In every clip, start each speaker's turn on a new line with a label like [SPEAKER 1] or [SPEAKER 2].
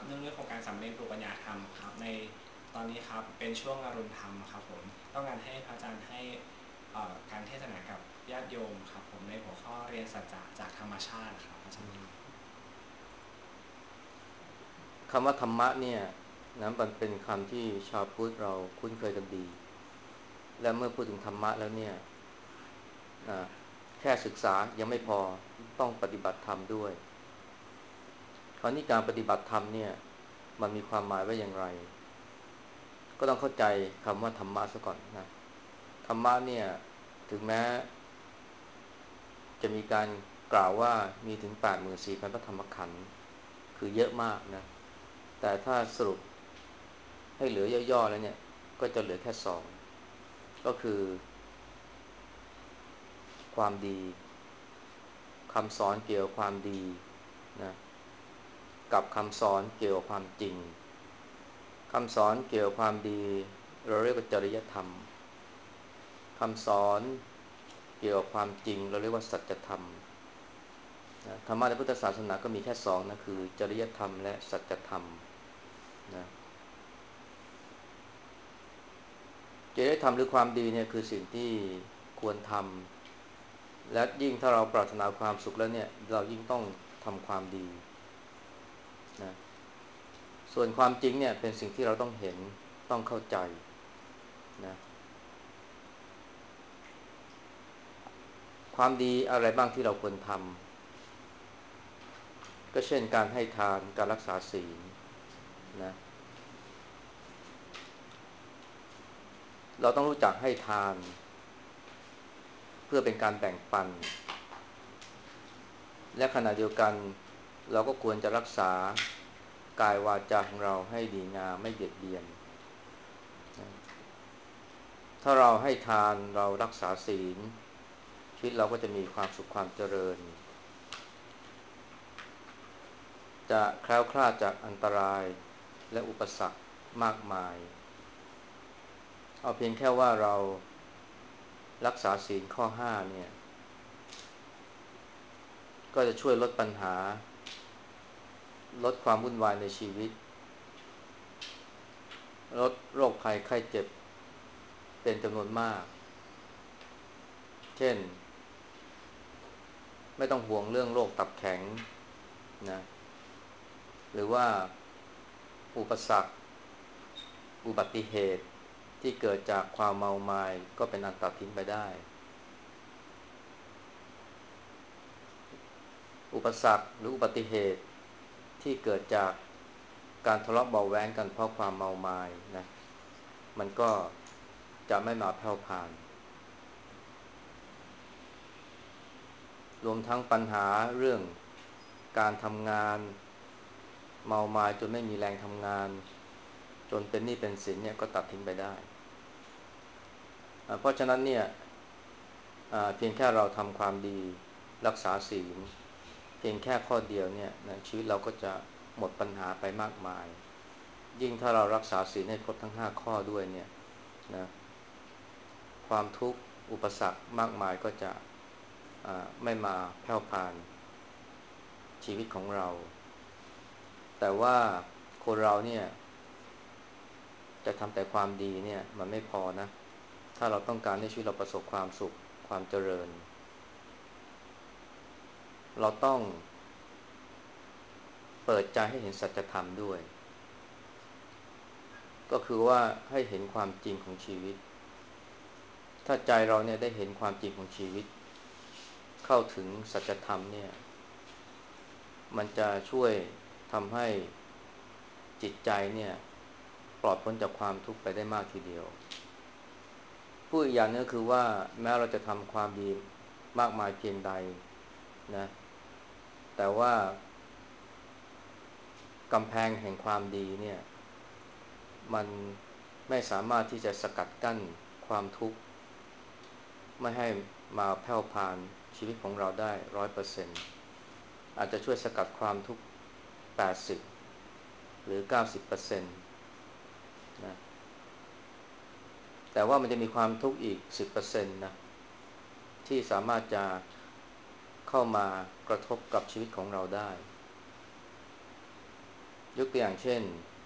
[SPEAKER 1] เนื่องในโครงการสำเร็จปลูกปัญญาธรรมครับในตอนนี้ครับเป็นช่วงอรุณธรรมครับผมต้องการให้พระอาจารย์ให้การเทศนากับญาติโยมครับผมในหัวข้อเรียนสัจจะจากธรรมชาติครับอาจารย์ครับ
[SPEAKER 2] คำว่าธรรมะเนี่ยนะมันเป็นคำที่ชาวพุทธเราคุ้นเคยกันดีและเมื่อพูดถึงธรรมะแล้วเนี่ยนะแค่ศึกษายังไม่พอต้องปฏิบัติธรรมด้วยคราวนี้การปฏิบัติธรรมเนี่ยมันมีความหมายว่าอย่างไรก็ต้องเข้าใจคำว่าธรรมะซะก่อนนะธรรมะเนี่ยถึงแม้จะมีการกล่าวว่ามีถึง84,000พระธรรมขันธ์คือเยอะมากนะแต่ถ้าสรุปให้เหลือย่อๆแล้วเนี่ยก็จะเหลือแค่สองก็คือความดีคำสอนเกี่ยวกับความดีนะกับคำสอนเกี่ยวกับความจริงคำสอนเกี่ยวกับความดีเราเรียกว่าจริยธรรมคำสอนเกี่ยวกับความจริงเราเรียกว่าสัจธรรมนะธรรมะในพุทธศาสนาก็มีแค่สองนะคือจริยธรรมและสัจธรรมนะจริยธรรมหรือความดีเนี่ยคือสิ่งที่ควรทำและยิ่งถ้าเราปรารถนาความสุขแล้วเนี่ยเรายิ่งต้องทำความดีนะส่วนความจริงเนี่ยเป็นสิ่งที่เราต้องเห็นต้องเข้าใจนะความดีอะไรบ้างที่เราควรทำก็เช่นการให้ทานการรักษาศีลนะเราต้องรู้จักให้ทานเพื่อเป็นการแบ่งปันและขณะเดียวกันเราก็ควรจะรักษากายวาจาของเราให้ดีงามไม่เบียดเบียนนะถ้าเราให้ทานเรารักษาศีลชีวิตเราก็จะมีความสุขความเจริญจะแคล้วคลาดจากอันตรายและอุปสรรคมากมายเอาเพียงแค่ว่าเรารักษาศีลข้อ5เนี่ยก็จะช่วยลดปัญหาลดความวุ่นวายในชีวิตลดโรคภัยไข้เจ็บเป็นจำนวนมากเช่นไม่ต้องห่วงเรื่องโรคตับแข็งนะหรือว่าอุปสรรคอุบัติเหตุที่เกิดจากความเมามายก็เป็นอันตัดทิ้งไปได้อุปสรรคหรืออุบัติเหตุที่เกิดจากการทะเลาะเบาะแว้งกันเพราะความเมามายนะมันก็จะไม่มาแผ่วพานรวมทั้งปัญหาเรื่องการทำงานเมามายจนไม่มีแรงทำงานจนเป็นหนี้เป็นสินเนี่ยก็ตัดทิ้งไปได้เพราะฉะนั้นเนี่ยเพียงแค่เราทำความดีรักษาศีลเพียงแค่ข้อเดียวเนี่ยนะชีวิตเราก็จะหมดปัญหาไปมากมายยิ่งถ้าเรารักษาศีลให้ครบทั้ง5 ข้อด้วยเนี่ยนะความทุกข์อุปสรรคมากมายก็จะไม่มาแผ่วพานชีวิตของเราแต่ว่าคนเราเนี่ยจะทำแต่ความดีเนี่ยมันไม่พอนะถ้าเราต้องการให้ชีวิตเราประสบความสุขความเจริญเราต้องเปิดใจให้เห็นสัจธรรมด้วยก็คือว่าให้เห็นความจริงของชีวิตถ้าใจเราเนี่ยได้เห็นความจริงของชีวิตเข้าถึงสัจธรรมเนี่ยมันจะช่วยทำให้จิตใจเนี่ยปลอดพ้นจากความทุกข์ไปได้มากทีเดียวผู้อีกอย่างนึงก็คือว่าแม้เราจะทำความดีมากมายเพียงใดนะแต่ว่ากำแพงแห่งความดีเนี่ยมันไม่สามารถที่จะสกัดกั้นความทุกข์ไม่ให้มาแผ่วพานชีวิตของเราได้100%อาจจะช่วยสกัดความทุกข์80หรือ90%นะแต่ว่ามันจะมีความทุกข์อีก10%นะที่สามารถจะเข้ามากระทบกับชีวิตของเราได้ยกตัวอย่างเช่น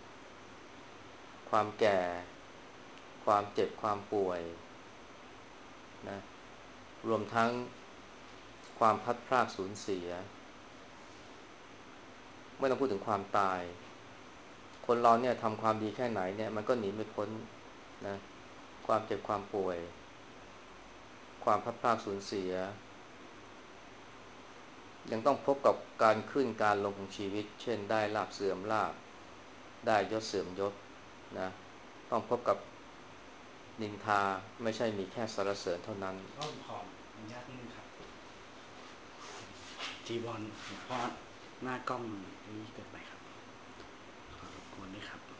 [SPEAKER 2] ความแก่ความเจ็บความป่วยนะรวมทั้งความพลัดพรากสูญเสียไม่ต้องพูดถึงความตายคนเราเนี่ยทำความดีแค่ไหนเนี่ยมันก็หนีไม่พ้นนะความเจ็บความป่วยความพลัดพรากสูญเสียยังต้องพบกับการขึ้นการลงของชีวิตเช่นได้ลาภเสื่อมลาภได้ยศเสื่อมยศนะต้องพบกับนินทาไม่ใช่มีแค่สรรเสริญเท่านั้น
[SPEAKER 1] ก็ขออนุญาตนิดนึงครับจีบอลหลวงพ่อหน้ากล้องนี้เกิดไปครับขอรบกวนด้วยครับ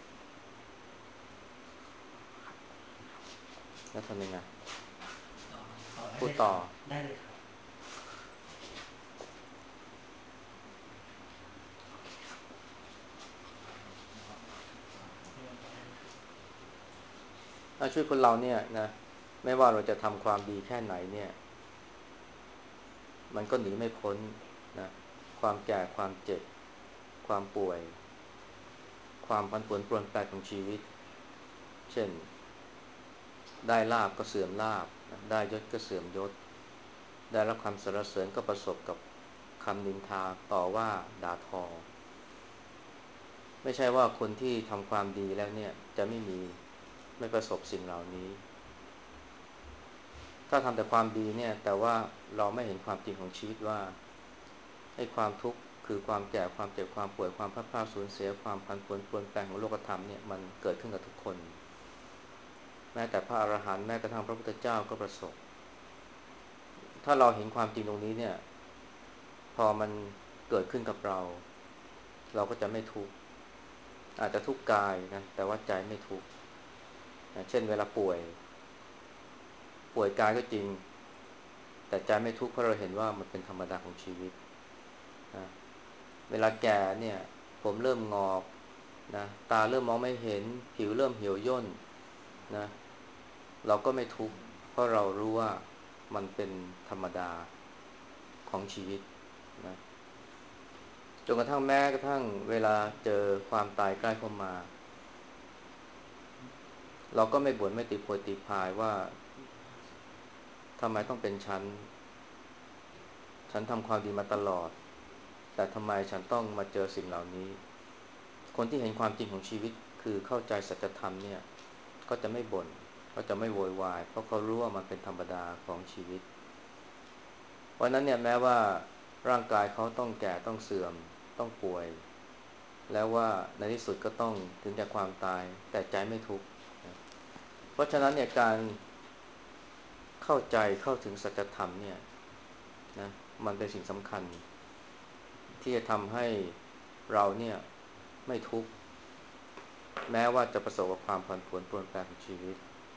[SPEAKER 2] แล้วทำยังไง
[SPEAKER 1] ต่อได้
[SPEAKER 2] พูดต่อ
[SPEAKER 1] เลยครับได้เลยครับ
[SPEAKER 2] ชีวิตคนเราเนี่ยนะไม่ว่าเราจะทำความดีแค่ไหนเนี่ยมันก็หนีไม่พ้นนะความแก่ความเจ็บความป่วยความผันผวนเปลี่ยนแปลงของชีวิตเช่นได้ลาภก็เสื่อมลาภได้ยศก็เสื่อมยศได้รับคำสรรเสริญก็ประสบกับคำนินทาต่อว่าด่าทอไม่ใช่ว่าคนที่ทำความดีแล้วเนี่ยจะไม่ประสบสิ่งเหล่านี้ถ้าทำแต่ความดีเนี่ยแต่ว่าเราไม่เห็นความจริงของชีวิตว่าให้ความทุกข์คือความแก่ความเจ็บความป่วยความพลาดพลาดสูญเสียความผันผวนเปลี่ยนแปลงของโลกธรรมเนี่ยมันเกิดขึ้นกับทุกคนแม้แต่พระอรหันต์แม้กระทั่งพระพุทธเจ้าก็ประสบถ้าเราเห็นความจริงตรงนี้เนี่ยพอมันเกิดขึ้นกับเราเราก็จะไม่ทุกข์อาจจะทุกข์กายนะแต่ว่าใจไม่ทุกข์เช่นเวลาป่วยกายก็จริงแต่ใจไม่ทุกข์เพราะเราเห็นว่ามันเป็นธรรมดาของชีวิตนะเวลาแก่เนี่ยผมเริ่มงอกนะตาเริ่มมองไม่เห็นผิวเริ่มเหี่ยวย่นนะเราก็ไม่ทุกข์เพราะเรารู้ว่ามันเป็นธรรมดาของชีวิตนะจนกระทั่งแม้กระทั่งเวลาเจอความตายใกล้เข้ามาเราก็ไม่บ่นไม่ติโพยติพายว่าทำไมต้องเป็นฉันทำความดีมาตลอดแต่ทำไมฉันต้องมาเจอสิ่งเหล่านี้คนที่เห็นความจริงของชีวิตคือเข้าใจสัจธรรมเนี่ยก็จะไม่บ่นก็จะไม่โวยวายเพราะเขารู้ว่ามันเป็นธรรมดาของชีวิตเพราะนั้นเนี่ยแม้ว่าร่างกายเขาต้องแก่ต้องเสื่อมต้องป่วยแล้วว่าในที่สุดก็ต้องถึงแก่ความตายแต่ใจไม่ทุกข์เพราะฉะนั้นเนี่ยการเข้าใจเข้าถึงสัจธรรมเนี่ยนะมันเป็นสิ่งสำคัญที่จะทำให้เราเนี่ยไม่ทุกข์แม้ว่าจะประสบกับความผันผวนเปลี่ยนแปลงของชีวิต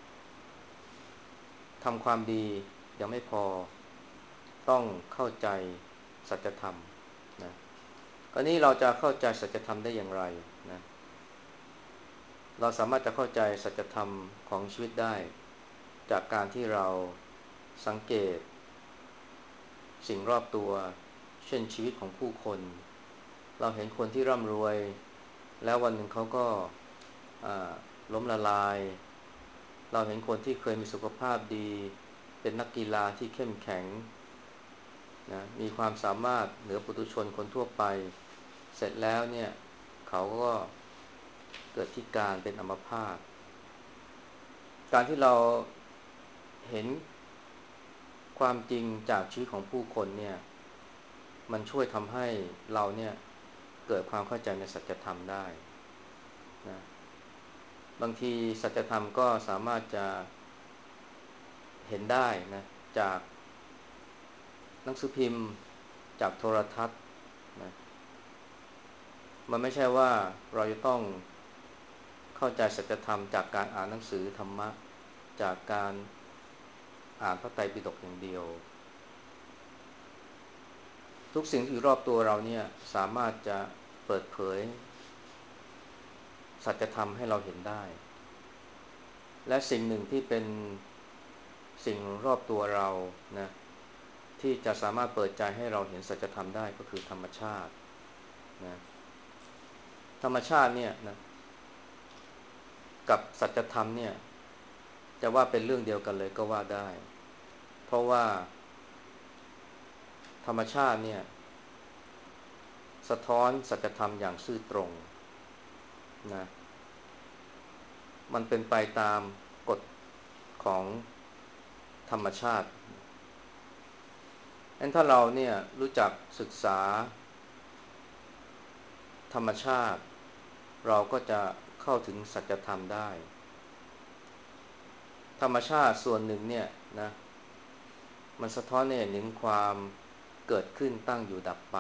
[SPEAKER 2] ทำความดียังไม่พอต้องเข้าใจสัจธรรมนะคราวนี้เราจะเข้าใจสัจธรรมได้อย่างไรนะเราสามารถจะเข้าใจสัจธรรมของชีวิตได้จากการที่เราสังเกตสิ่งรอบตัวเช่นชีวิตของผู้คนเราเห็นคนที่ร่ำรวยแล้ววันหนึ่งเขาก็ล้มละลายเราเห็นคนที่เคยมีสุขภาพดีเป็นนักกีฬาที่เข้มแข็งนะมีความสามารถเหนือปุถุชนคนทั่วไปเสร็จแล้วเนี่ยเขาก็เกิดพิการเป็นอัมพาตการที่เราเห็นความจริงจากชีวิตของผู้คนเนี่ยมันช่วยทำให้เราเนี่ยเกิดความเข้าใจในสัจธรรมได้นะบางทีสัจธรรมก็สามารถจะเห็นได้นะจากหนังสือพิมพ์จากโทรทัศน์นะมันไม่ใช่ว่าเราจะต้องเข้าใจสัจธรรมจากการอ่านหนังสือธรรมะจากการอ่านพระไตรปิฎกอย่างเดียวทุกสิ่งที่อยู่รอบตัวเราเนี่ยสามารถจะเปิดเผยสัจธรรมให้เราเห็นได้และสิ่งหนึ่งที่เป็นสิ่งรอบตัวเรานะที่จะสามารถเปิดใจให้เราเห็นสัจธรรมได้ก็คือธรรมชาตินะธรรมชาติเนี่ยนะกับสัจธรรมเนี่ยจะว่าเป็นเรื่องเดียวกันเลยก็ว่าได้เพราะว่าธรรมชาติเนี่ยสะท้อนสัจธรรมอย่างซื่อตรงนะมันเป็นไปตามกฎของธรรมชาติงั้นถ้าเราเนี่ยรู้จักศึกษาธรรมชาติเราก็จะเข้าถึงสัจธรรมได้ธรรมชาติส่วนหนึ่งเนี่ยนะมันสะท้อนให้เห็นถึงความเกิดขึ้นตั้งอยู่ดับไป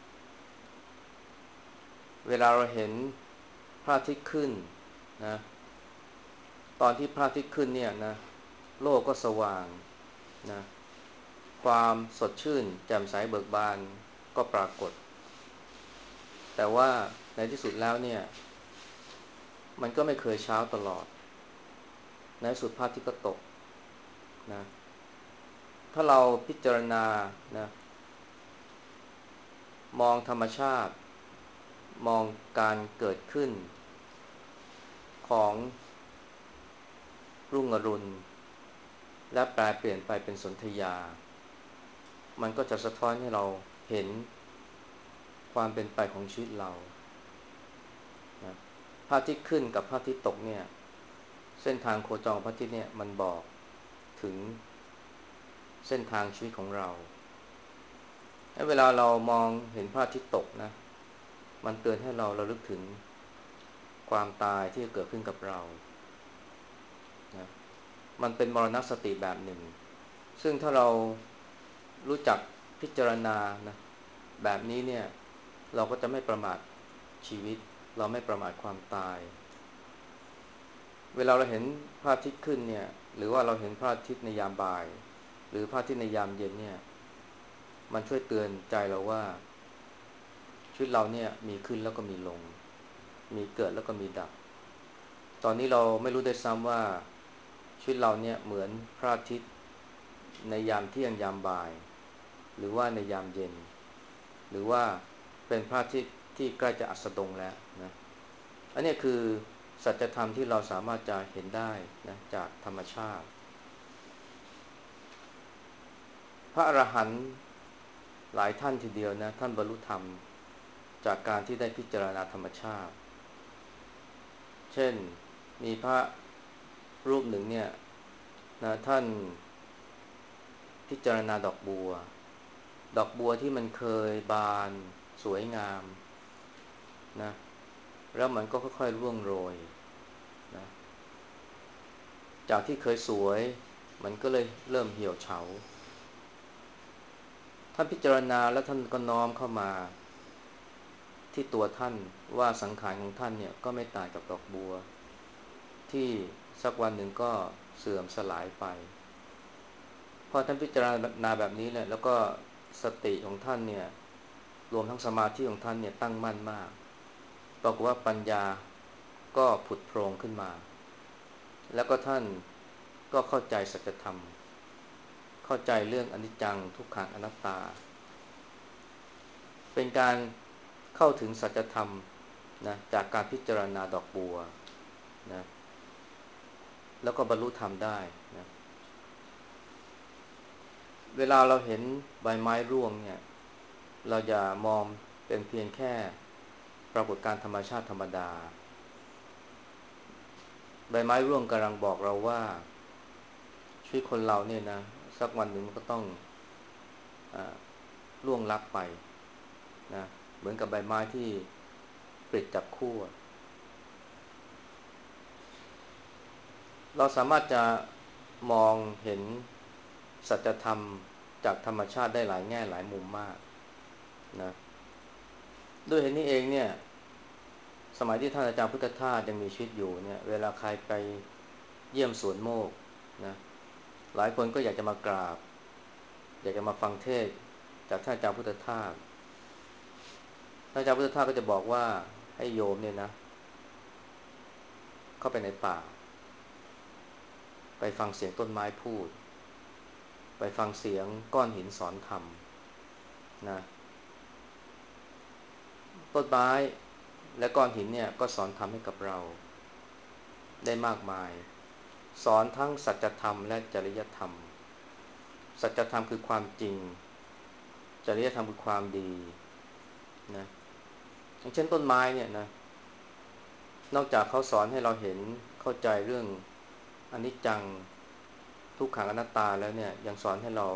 [SPEAKER 2] เวลาเราเห็นพระอาทิตย์ขึ้นนะตอนที่พระอาทิตย์ขึ้นเนี่ยนะโลกก็สว่างนะความสดชื่นแจ่มใสเบิกบานก็ปรากฏแต่ว่าในที่สุดแล้วเนี่ยมันก็ไม่เคยเช้าตลอดในที่สุดพระอาทิตย์ก็ตกนะถ้าเราพิจารณานะมองธรรมชาติมองการเกิดขึ้นของรุ่งอรุณและแปลเปลี่ยนไปเป็นสนธยามันก็จะสะท้อนให้เราเห็นความเป็นไปของชีวิตเรานะพระอาทิตย์ขึ้นกับพระอาทิตย์ตกเนี่ยเส้นทางโคจรของพระอาทิตย์เนี่ยมันบอกถึงเส้นทางชีวิตของเราเวลาเรามองเห็นพระอาทิตย์ตกนะมันเตือนให้เราระลึกถึงความตายที่จะเกิดขึ้นกับเรานะมันเป็นมรณสติแบบหนึ่งซึ่งถ้าเรารู้จักพิจารณานะแบบนี้เนี่ยเราก็จะไม่ประมาทชีวิตเราไม่ประมาทความตายเวลาเราเห็นพระอาทิตย์ขึ้นเนี่ยหรือว่าเราเห็นพระอาทิตย์ในยามบ่ายหรือพระอาทิตย์ในยามเย็นเนี่ยมันช่วยเตือนใจเราว่าชีวิตเราเนี่ยมีขึ้นแล้วก็มีลงมีเกิดแล้วก็มีดับตอนนี้เราไม่รู้ได้ซ้ำว่าชีวิตเราเนี่ยเหมือนพระอาทิตย์ในยามเที่ยงยามบ่ายหรือว่าในยามเย็นหรือว่าเป็นพระอาทิตย์ที่ใกล้จะอัสดงแล้วนะอันนี้คือสัจธรรมที่เราสามารถจะเห็นได้นะจากธรรมชาติพระอรหันต์หลายท่านทีเดียวนะท่านบรรลุธรรมจากการที่ได้พิจารณาธรรมชาติเช่นมีพระรูปหนึ่งเนี่ยนะท่านพิจารณาดอกบัวดอกบัวที่มันเคยบานสวยงามนะแล้วมันก็ค่อยๆร่วงโรยนะจากที่เคยสวยมันก็เลยเริ่มเหี่ยวเฉาท่านพิจารณาแล้วท่านก็น้อมเข้ามาที่ตัวท่านว่าสังขารของท่านเนี่ยก็ไม่ต่างกับดอกบัวที่สักวันหนึ่งก็เสื่อมสลายไปพอท่านพิจารณาแบบนี้เนี่ยแล้วก็สติของท่านเนี่ยรวมทั้งสมาธิของท่านเนี่ยตั้งมั่นมากปรากฏว่าปัญญาก็ผุดโพรงขึ้นมาแล้วก็ท่านก็เข้าใจสัจธรรมเข้าใจเรื่องอนิจจังทุกขังอนัตตาเป็นการเข้าถึงสัจธรรมนะจากการพิจารณาดอกบัวนะแล้วก็บรรลุธรรมได้นะเวลาเราเห็นใบไม้ร่วงเนี่ยเราอย่ามองเป็นเพียงแค่ปรากฏการณ์ธรรมชาติธรรมดาใบไม้ร่วงกำลังบอกเราว่าชีวิตคนเราเนี่ยนะสักวันหนึ่งมันก็ต้องล่วงลับไปนะเหมือนกับใบไม้ที่ปลิดจากขั้วเราสามารถจะมองเห็นสัจธรรมจากธรรมชาติได้หลายแง่หลายมุมมากนะด้วยเหตุนี้เองเนี่ยสมัยที่ท่านอาจารย์พุทธทาสยังมีชีวิตอยู่เนี่ยเวลาใครไปเยี่ยมสวนโมกนะหลายคนก็อยากจะมากราบอยากจะมาฟังเทศน์จากท่านอาจารย์พุทธทาสท่านอาจารย์พุทธทาสก็จะบอกว่าให้โยมเนี่ยนะเข้าไปในป่าไปฟังเสียงต้นไม้พูดไปฟังเสียงก้อนหินสอนธรรมนะต้นไม้และก้อนหินเนี่ยก็สอนธรรมให้กับเราได้มากมายสอนทั้งสัจธรรมและจริยธรรมสัจธรรมคือความจริงจริยธรรมคือความดีนะอย่างเช่นต้นไม้เนี่ยนะนอกจากเขาสอนให้เราเห็นเข้าใจเรื่องอนิจจังทุกขังอนัตตาแล้วเนี่ยยังสอนให้เรา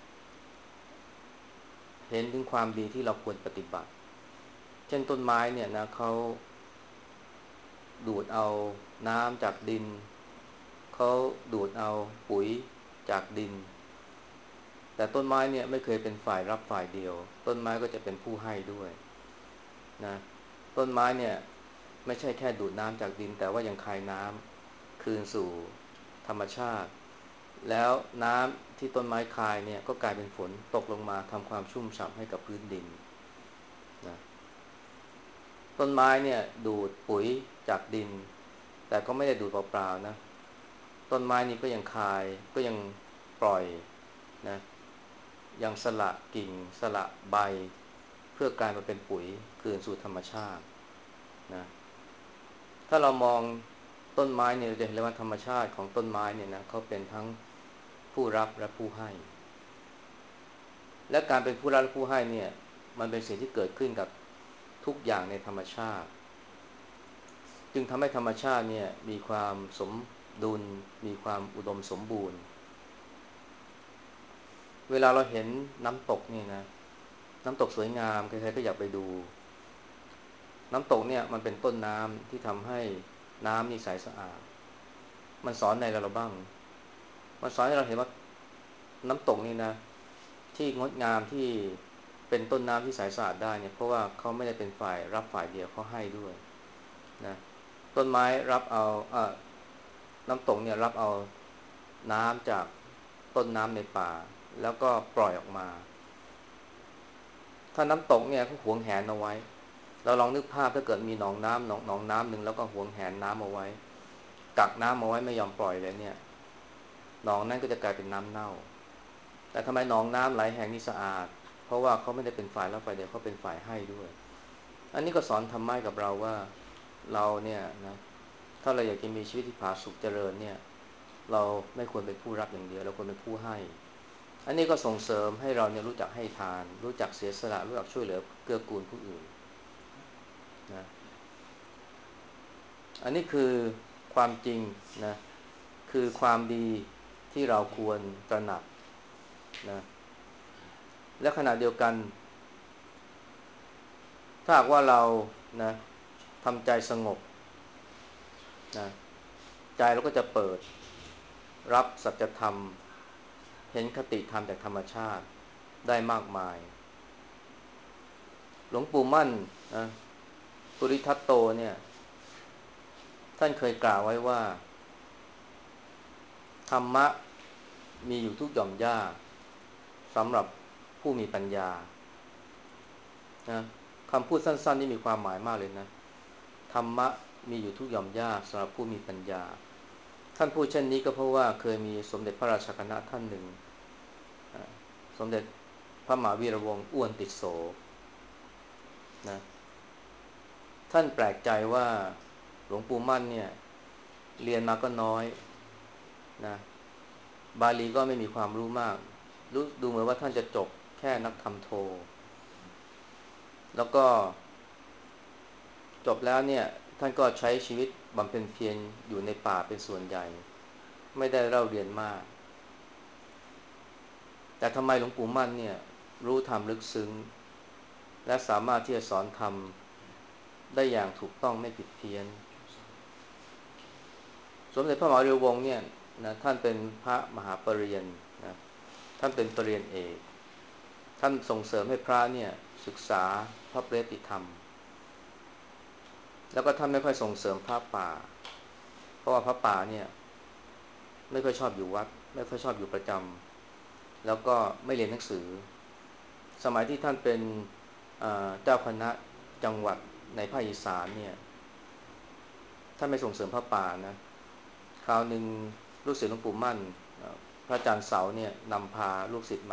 [SPEAKER 2] เห็นถึงความดีที่เราควรปฏิบัติเช่นต้นไม้เนี่ยนะเขาดูดเอาน้ำจากดินเขาดูดเอาปุ๋ยจากดินแต่ต้นไม้เนี่ยไม่เคยเป็นฝ่ายรับฝ่ายเดียวต้นไม้ก็จะเป็นผู้ให้ด้วยนะต้นไม้เนี่ยไม่ใช่แค่ดูดน้ำจากดินแต่ว่ายังคายน้ำคืนสู่ธรรมชาติแล้วน้ำที่ต้นไม้คายเนี่ยก็กลายเป็นฝนตกลงมาทำความชุ่มฉ่ำให้กับพื้นดินนะต้นไม้เนี่ยดูดปุ๋ยจากดินแต่ก็ไม่ได้ดูดเปล่าๆนะต้นไม้นี่ก็ยังคายก็ยังปล่อยนะยังสละกิ่งสละใบเพื่อกลายมาเป็นปุ๋ยคืนสู่ธรรมชาตินะถ้าเรามองต้นไม้เนี่ยเราจะเห็นเลยว่าธรรมชาติของต้นไม้เนี่ยนะเขาเป็นทั้งผู้รับและผู้ให้และการเป็นผู้รับและผู้ให้เนี่ยมันเป็นสิ่งที่เกิดขึ้นกับทุกอย่างในธรรมชาติจึงทำให้ธรรมชาติเนี่ยมีความสมดุลมีความอุดมสมบูรณ์เวลาเราเห็นน้ำตกนี่นะน้ำตกสวยงามใครๆก็อยากไปดูน้ำตกเนี่ยมันเป็นต้นน้ำที่ทำให้น้ำนี่ใสสะอาดมันสอนในเราบ้างมันสอนให้เราเห็นว่าน้ำตกนี่นะที่งดงามที่เป็นต้นน้ำที่ใสสะอาดได้เนี่ยเพราะว่าเขาไม่ได้เป็นฝ่ายรับฝ่ายเดียวเขาให้ด้วยนะต้นไม้รับเอาน้ำตกเนี่ยรับเอาน้ำจากต้นน้ำในป่าแล้วก็ปล่อยออกมาถ้าน้ำตกเนี่ยเขาหวงแหนเอาไว้เราลองนึกภาพถ้าเกิดมีหนองน้ำหนองน้ำหนึ่งแล้วก็หวงแหนน้ำเอาไว้กักน้ำเอาไว้ไม่ยอมปล่อยเลยเนี่ยหนองนั้นก็จะกลายเป็นน้ำเน่าแต่ทำไมหนองน้ำไหลแห่งนี้สะอาดเพราะว่าเขาไม่ได้เป็นฝ่ายรับฝ่ายเดียวเขาเป็นฝ่ายให้ด้วยอันนี้ก็สอนธรรมะกับเราว่าเราเนี่ยนะถ้าเราอยากจะมีชีวิตที่ผาสุกเจริญเนี่ยเราไม่ควรเป็นผู้รับอย่างเดียวเราควรเป็นผู้ให้อันนี้ก็ส่งเสริมให้เราเนี่ยรู้จักให้ทานรู้จักเสียสละรู้จักช่วยเหลือเกื้อกูลผู้อื่นนะอันนี้คือความจริงนะคือความดีที่เราควรตระหนักนะและขณะเดียวกันถ้าหากว่าเรานะทำใจสงบนะใจเราก็จะเปิดรับสัจธรรมเห็นคติธรรมจากธรรมชาติได้มากมายหลวงปู่มั่นนะปุริทัตโตเนี่ยท่านเคยกล่าวไว้ว่าธรรมะมีอยู่ทุกหย่อมหญ้าสำหรับผู้มีปัญญานะคำพูดสั้นๆนี่มีความหมายมากเลยนะธรรมะมีอยู่ทุกหย่อมหญ้าสำหรับผู้มีปัญญาท่านพูดเช่นนี้ก็เพราะว่าเคยมีสมเด็จพระราชคณะท่านหนึ่งสมเด็จพระมหาวีระวงศ์อ้วนติดโสนะท่านแปลกใจว่าหลวงปู่มั่นเนี่ยเรียนมาก็น้อยนะบาลีก็ไม่มีความรู้มากรู้ดูเหมือนว่าท่านจะจบแค่นักธรรมโทแล้วก็จบแล้วเนี่ยท่านก็ใช้ชีวิตบำเพ็ญเพียรอยู่ในป่าเป็นส่วนใหญ่ไม่ได้เล่าเรียนมากแต่ทำไมหลวงปู่มั่นเนี่ยรู้ธรรมลึกซึ้งและสามารถที่จะสอนธรรมได้อย่างถูกต้องไม่ผิดเพี้ยนสมเด็จพระมหาวีระวงศ์เนี่ยนะท่านเป็นพระมหาปริญญานะท่านเป็นปรริญญาเอกท่านส่งเสริมให้พระเนี่ยศึกษาพระปริยติธรรมแล้วก็ท่านไม่ค่อยส่งเสริมพระป่าเพราะว่าพระป่าเนี่ยไม่ค่อยชอบอยู่วัดไม่ค่อยชอบอยู่ประจำแล้วก็ไม่เรียนหนังสือสมัยที่ท่านเป็นเจ้าคณะจังหวัดในภาคอีสานเนี่ยท่านไม่ส่งเสริมพระป่านะคราวหนึ่งลูกศิษย์หลวงปู่มั่นพระอาจารย์เสาเนี่ยนำพาลูกศิษย์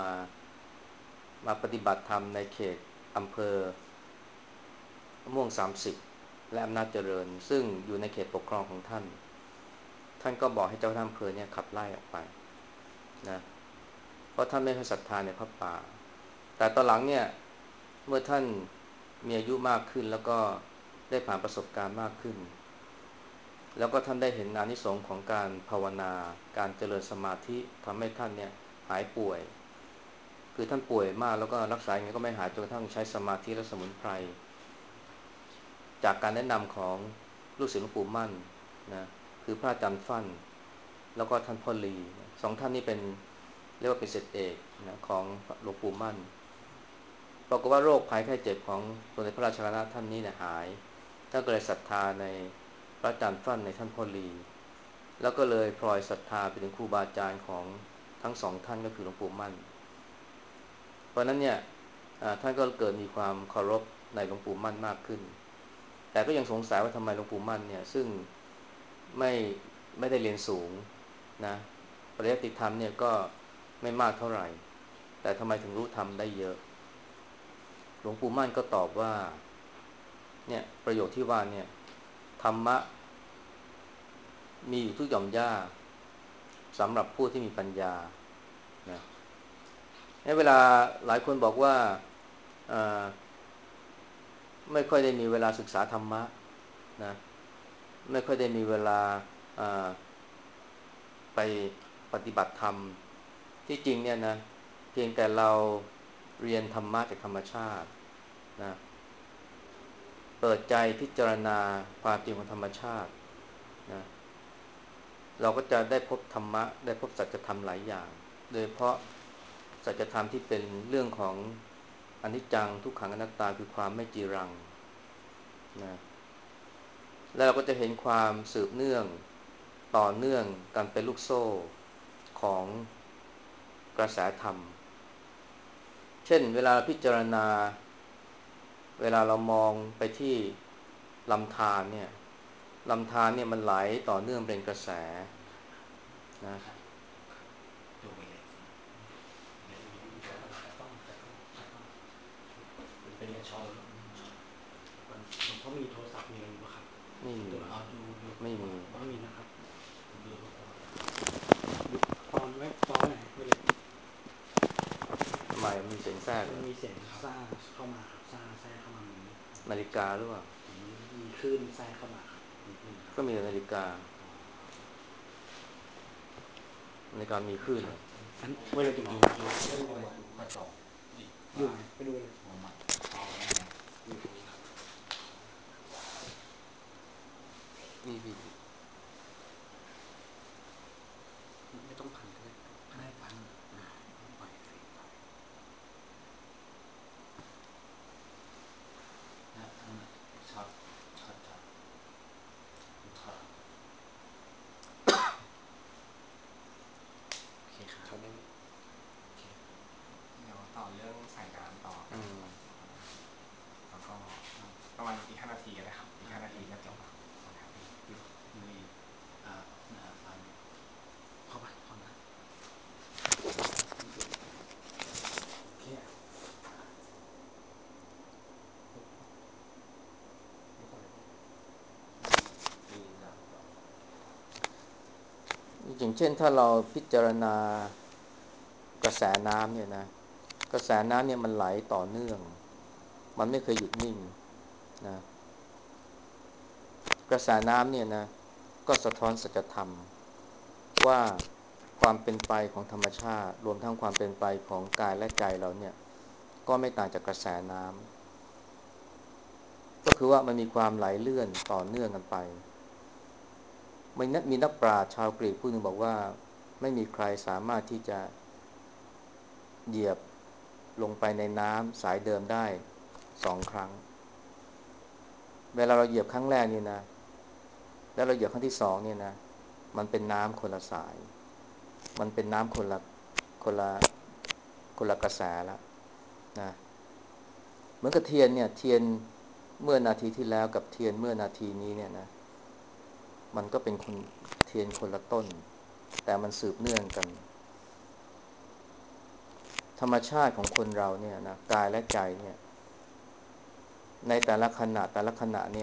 [SPEAKER 2] มาปฏิบัติธรรมในเขตอำเภอม่วง30 และอำนาจเจริญซึ่งอยู่ในเขตปกครองของท่านท่านก็บอกให้เจ้าท่าอำเภอเนี่ยขับไล่ออกไปนะเพราะท่านไม่เคยศรัทธาในพระป่าแต่ตอนหลังเนี่ยเมื่อท่านมีอายุมากขึ้นแล้วก็ได้ผ่านประสบการณ์มากขึ้นแล้วก็ท่านได้เห็นอานิสงส์ของการภาวนาการเจริญสมาธิทำให้ท่านเนี่ยหายป่วยคือท่านป่วยมากแล้วก็รักษาอย่างไงก็ไม่หายจนกระทั่งใช้สมาธิและสมุนไพรจากการแนะนำของลูกศิษย์หลวงปู่มั่นนะคือพระอาจารย์ฟั่นแล้วก็ท่านพ่อลีสองท่านนี้เป็นเรียกว่าเป็นศิษย์เอกนะของหลวงปู่มั่นปรากฏว่าโรคภัยไข้เจ็บของสมเด็จพระราชาคณะท่านนี้เนี่ยหายท่านก็เลยศรัทธาในพระอาจารย์ฟั่นในท่านพ่อลีแล้วก็เลยพลอยศรัทธาไปถึงครูบาอาจารย์ของทั้งสองท่านก็คือหลวงปู่มั่นเพราะนั้นเนี่ยท่านก็เกิดมีความเคารพในหลวงปู่มั่นมากขึ้นแต่ก็ยังสงสัยว่าทำไมหลวงปู่มั่นเนี่ยซึ่งไม่ไม่ได้เรียนสูงนะปริยัติธรรมเนี่ยก็ไม่มากเท่าไหร่แต่ทำไมถึงรู้ธรรมได้เยอะหลวงปู่มั่นก็ตอบว่าเนี่ยประโยคที่ว่าเนี่ยธรรมะมีอยู่ทุกหย่อมหญ้าสำหรับผู้ที่มีปัญญานะในเวลาหลายคนบอกว่าไม่ค่อยได้มีเวลาศึกษาธรรมะนะไม่ค่อยได้มีเวลาไปปฏิบัติธรรมที่จริงเนี่ยนะเพียงแต่เราเรียนธรรมะจากธรรมชาตินะเปิดใจพิจารณาความจริงของธรรมชาตินะเราก็จะได้พบธรรมะได้พบสัจธรรมหลายอย่างโดยเฉพาะสัจธรรมที่เป็นเรื่องของอนิจจังทุกขังอนัตตาคือความไม่จีรังนะแล้วเราก็จะเห็นความสืบเนื่องต่อเนื่องกันเป็นลูกโซ่ของกระแสธรรมเช่นเวลาพิจารณาเวลาเรามองไปที่ลำธารเนี่ยลำธารเนี่ยมันไหลต่อเนื่องเป็นกระแสนะ
[SPEAKER 1] ดูไปเลยเป็นช็อตหลวงพ่อมีโทรศัพท์มีอะไรอยู่ป่ะครับ
[SPEAKER 2] ไม่มี
[SPEAKER 1] ตัวเอาดู
[SPEAKER 2] ไม่มี
[SPEAKER 1] ไม่มีนะครับดูทุกคนตอนไว้ตอนไหนไม่เลย
[SPEAKER 2] ทำไมมีเสียงแทรกเหร
[SPEAKER 1] มัน
[SPEAKER 2] อ
[SPEAKER 1] มีเสียงซ่าเข้ามาครับซ่าแทรกเข้ามาเหมือน
[SPEAKER 2] นาฬิกาหรือเปล่า
[SPEAKER 1] มันมีคลื่นแทรกเข้ามาครับนิดนึงครับ
[SPEAKER 2] ก็มีนาฬิกานาฬิกามีคลื่นเหรอ
[SPEAKER 1] อันเวลาอยู่กระจกอยู่ไปดูเลยผมอ่ะอยู่ตรงนี้ครับ
[SPEAKER 2] มี
[SPEAKER 1] ไม่ต้องพันก็ได้ไม่พันปล่อยเลยนะอันช็อตช็อตช็อตช็อตโอเคครับ โอเคเดี๋ยวต่อเรื่องสายน้ำต่อ
[SPEAKER 2] อืม
[SPEAKER 1] แล้วก็ประมาณอีก5 นาทีก็ได้ครับอีก5 นาทีก็จบแล้วครับมีฟันเข้าไปเข้ามาโอเค
[SPEAKER 2] อย่างเช่นถ้าเราพิจารณากระแสน้ำเนี่ยนะกระแสน้ำเนี่ยมันไหลต่อเนื่องมันไม่เคยหยุดนิ่งนะกระแสน้ำเนี่ยนะก็สะท้อนสัจธรรมว่าความเป็นไปของธรรมชาติรวมทั้งความเป็นไปของกายและใจเราเนี่ยก็ไม่ต่างจากกระแสน้ำก็คือว่ามันมีความไหลเลื่อนต่อเนื่องกันไปมีนักปราชญ์ชาวกรีกผู้หนึ่งบอกว่าไม่มีใครสามารถที่จะเหยียบลงไปในน้ำสายเดิมได้2 ครั้งเวลาเราเหยียบครั้งแรกนี่นะแล้วเราเหยียบครั้งที่2เนี่ยนะมันเป็นน้ำคนละสายมันเป็นน้ำคนละคนละกระแสแล้วนะเหมือนกับเทียนเนี่ยเทียนเมื่อนาทีที่แล้วกับเทียนเมื่อนาทีนี้เนี่ยนะมันก็เป็นคนเทียนคนละต้นแต่มันสืบเนื่องกันธรรมชาติของคนเราเนี่ยนะกายและใจเนี่ยในแต่ละขณะเนี่ย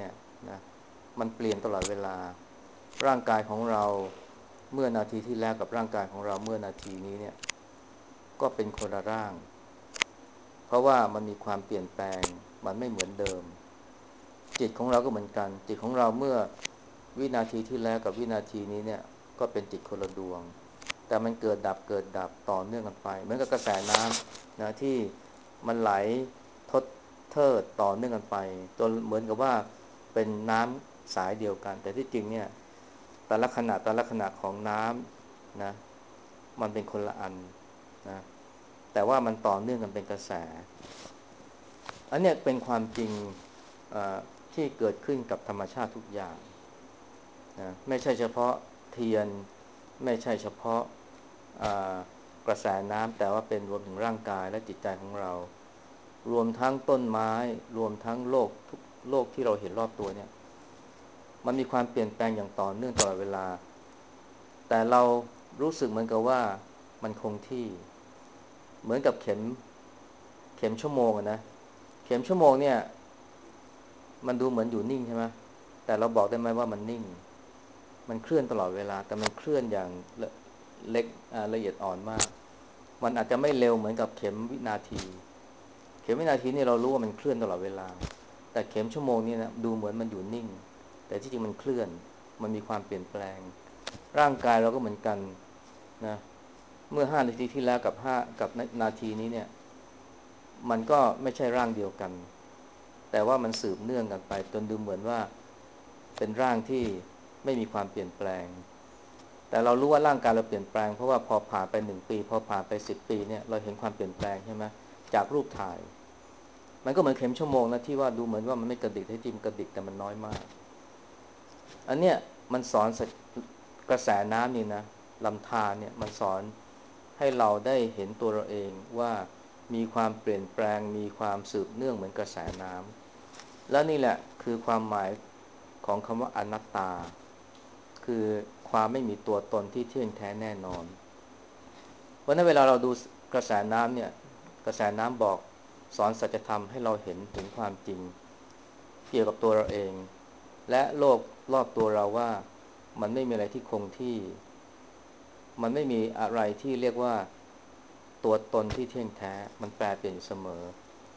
[SPEAKER 2] นะมันเปลี่ยนตลอดเวลาร่างกายของเราเมื่อนาทีที่แล้วกับร่างกายของเราเมื่อนาทีนี้เนี่ยก็เป็นคนละร่างเพราะว่ามันมีความเปลี่ยนแปลงมันไม่เหมือนเดิมจิตของเราก็เหมือนกันจิตของเราเมื่อวินาทีที่แล้วกับวินาทีนี้เนี่ยก็เป็นจิตคนละดวงแต่มันเกิดดับเกิดดับต่อเนื่องกันไปเหมือนกับกระแสน้ำนะที่มันไหลทดเทิดต่อเนื่องกันไปจนเหมือนกับว่าเป็นน้ำสายเดียวกันแต่ที่จริงเนี่ยแต่ละขณะของน้ำนะมันเป็นคนละอันนะแต่ว่ามันต่อเนื่องกันเป็นกระแสอันเนี้ยเป็นความจริงที่เกิดขึ้นกับธรรมชาติทุกอย่างนะไม่ใช่เฉพาะเทียนไม่ใช่เฉพาะกระแสน้ำแต่ว่าเป็นรวมถึงร่างกายและจิตใจของเรารวมทั้งต้นไม้รวมทั้งโลกทุกโลกที่เราเห็นรอบตัวเนี่ยมันมีความเปลี่ยนแปลงอย่างต่อเนื่องตลอดเวลาแต่เรารู้สึกเหมือนกับว่ามันคงที่เหมือนกับเข็มชั่วโมงอะนะเข็มชั่วโมงเนี่ยมันดูเหมือนอยู่นิ่งใช่ไหมแต่เราบอกได้ไหมว่ามันนิ่งมันเคลื่อนตลอดเวลาแต่มันเคลื่อนอย่างเล็กละเอียดอ่อนมากมันอาจจะไม่เร็วเหมือนกับเข็มวินาทีเข็มวินาทีนี่เรารู้ว่ามันเคลื่อนตลอดเวลาแต่เข็มชั่วโมงนี่นะดูเหมือนมันอยู่นิ่งแต่ที่จริงมันเคลื่อนมันมีความเปลี่ยนแปลงร่างกายเราก็เหมือนกันนะเมื่อ5 นาทีที่แล้วกับนาทีนี้เนี่ยมันก็ไม่ใช่ร่างเดียวกันแต่ว่ามันสืบเนื่องกันไปจนดูเหมือนว่าเป็นร่างที่ไม่มีความเปลี่ยนแปลงแต่เรารู้ว่าร่างกายเราเปลี่ยนแปลงเพราะว่าพอผ่านไป1 ปีพอผ่านไป10 ปีเนี่ยเราเห็นความเปลี่ยนแปลงใช่ไหมจากรูปถ่ายมันก็เหมือนเข็มชั่วโมงนะที่ว่าดูเหมือนว่ามันไม่กระดิกให้จริงกระดิกแต่มันน้อยมากอันเนี้ยมันสอนกระแสน้ำนี่นะลำธารเนี่ยมันสอนให้เราได้เห็นตัวเราเองว่ามีความเปลี่ยนแปลงมีความสืบเนื่องเหมือนกระแสน้ำและนี่แหละคือความหมายของคำว่าอนัตตาคือความไม่มีตัวตนที่เที่ยงแท้แน่นอนเพราะนั้นเวลาเราดูกระแสน้ำเนี่ยกระแสน้ำบอกสอนสัจธรรมให้เราเห็นถึงความจริงเกี่ยวกับตัวเราเองและโลกรอบตัวเราว่ามันไม่มีอะไรที่คงที่มันไม่มีอะไรที่เรียกว่าตัวตนที่เที่ยงแท้มันแปรเปลี่ยนอยู่เสมอ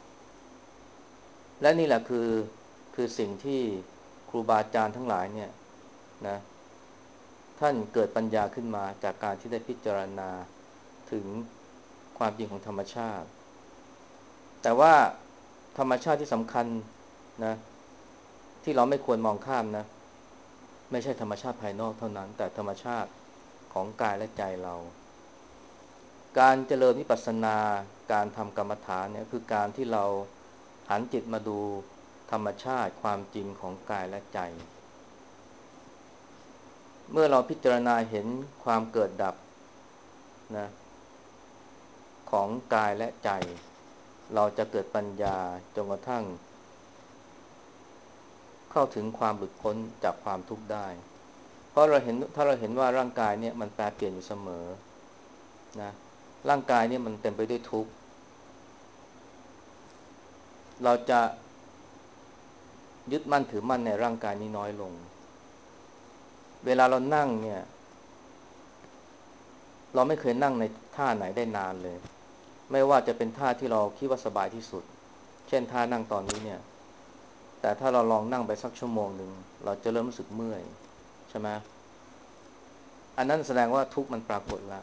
[SPEAKER 2] และนี่แหละคือสิ่งที่ครูบาอาจารย์ทั้งหลายเนี่ยนะท่านเกิดปัญญาขึ้นมาจากการที่ได้พิจารณาถึงความจริงของธรรมชาติแต่ว่าธรรมชาติที่สำคัญนะที่เราไม่ควรมองข้ามนะไม่ใช่ธรรมชาติภายนอกเท่านั้นแต่ธรรมชาติของกายและใจเราการเจริญวิปัสสนาการทำกรรมฐานเนี่ยคือการที่เราหันจิตมาดูธรรมชาติความจริงของกายและใจเมื่อเราพิจารณาเห็นความเกิดดับนะของกายและใจเราจะเกิดปัญญาจนกระทั่งเข้าถึงความหลุดพ้นจากความทุกข์ได้เพราะเราเห็นถ้าเราเห็นว่าร่างกายเนี่ยมันแปรเปลี่ยนอยู่เสมอนะร่างกายเนี่ยมันเต็มไปด้วยทุกข์เราจะยึดมั่นถือมั่นในร่างกายนี้น้อยลงเวลาเรานั่งเนี่ยเราไม่เคยนั่งในท่าไหนได้นานเลยไม่ว่าจะเป็นท่าที่เราคิดว่าสบายที่สุดเช่นท่านั่งตอนนี้เนี่ยแต่ถ้าเราลองนั่งไปสักชั่วโมงหนึ่งเราจะเริ่มรู้สึกเมื่อยใช่ไหมอันนั้นแสดงว่าทุกข์มันปรากฏแล้ว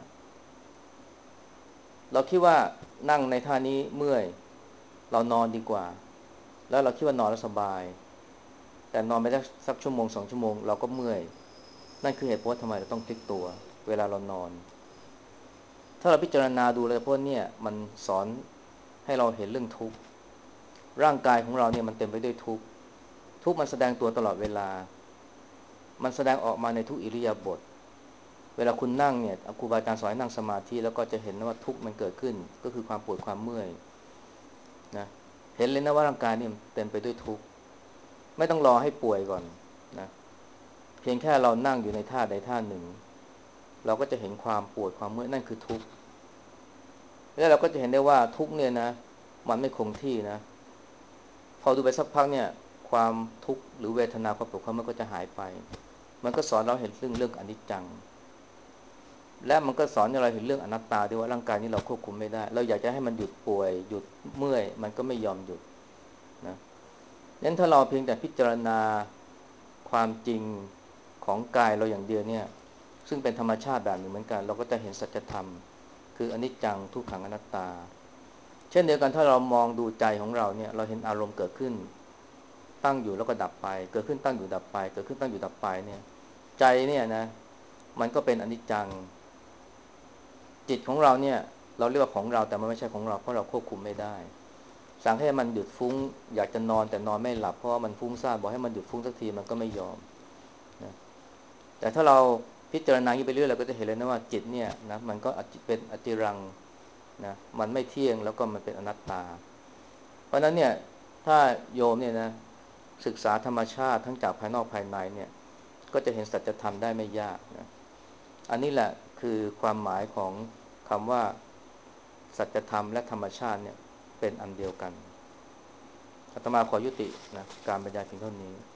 [SPEAKER 2] เราคิดว่านั่งในท่านี้เมื่อยเรานอนดีกว่าแล้วเราคิดว่านอนแล้วสบายแต่นอนไปได้สักชั่วโมง 2 ชั่วโมงเราก็เมื่อยนั่นคือเหตุผลว่าทำไมเราต้องพลิกตัวเวลาเรานอนถ้าเราพิจารณาดูเลยเพราะเนี่ยมันสอนให้เราเห็นเรื่องทุกข์ร่างกายของเราเนี่ยมันเต็มไปด้วยทุกข์ทุกข์มันแสดงตัวตลอดเวลามันแสดงออกมาในทุกอิริยาบถเวลาคุณนั่งเนี่ยครูบาอาจารย์สอนให้นั่งสมาธิแล้วก็จะเห็นว่าทุกข์มันเกิดขึ้นก็คือความปวดความเมื่อยนะเห็นเลยนะว่าร่างกายเนี่ยเต็มไปด้วยทุกข์ไม่ต้องรอให้ป่วยก่อนนะเพียงแค่เรานั่งอยู่ในท่าใดท่าหนึ่งเราก็จะเห็นความปวดความเมื่อยนั่นคือทุกข์แล้วเราก็จะเห็นได้ว่าทุกข์เนี่ยนะมันไม่คงที่นะพอดูไปสักพักเนี่ยความทุกข์หรือเวทนาความปวดเขามันก็จะหายไปมันก็สอนเราเห็นเรื่องอนิจจังและมันก็สอนให้เราเห็นเรื่องอนัตตาด้วยว่าร่างกายนี้เราควบคุมไม่ได้เราอยากจะให้มันหยุดป่วยหยุดเมื่อยมันก็ไม่ยอมหยุดนะงั้นถ้าเราเพียงแต่พิจารณาความจริงของกายเราอย่างเดียวเนี่ยซึ่งเป็นธรรมชาติแบบหนึ่งเหมือนกันเราก็จะเห็นสัจธรรมคืออนิจจังทุกขังอนัตตาเช่นเดียวกันถ้าเรามองดูใจของเราเนี่ยเราเห็นอารมณ์เกิดขึ้นตั้งอยู่แล้วก็ดับไปเกิดขึ้นตั้งอยู่ดับไปเกิดขึ้นตั้งอยู่ดับไปเนี่ยใจเนี่ยนะมันก็เป็นอนิจจังจิตของเราเนี่ยเราเรียกว่าของเราแต่มันไม่ใช่ของเราเพราะเราควบคุมไม่ได้สั่งให้มันหยุดฟุ้งอยากจะนอนแต่นอนไม่หลับเพราะว่ามันฟุ้งซ่านบอกให้มันหยุดฟุ้งสักทีมันก็ไม่ยอมนะแต่ถ้าเราพิจารณาไปเรื่อยเราก็จะเห็นเลยนะว่าจิตเนี่ยนะมันก็เป็นอจิรังนะมันไม่เที่ยงแล้วก็มันเป็นอนัตตาเพราะฉะนั้นเนี่ยถ้าโยมเนี่ยนะศึกษาธรรมชาติทั้งจากภายนอกภายในเนี่ยก็จะเห็นสัจธรรมได้ไม่ยากนะอันนี้แหละคือความหมายของคำว่าสัจธรรมและธรรมชาติเนี่ยเป็นอันเดียวกันอาตมาขอยุตินะการบรรยายเพียงเท่านี้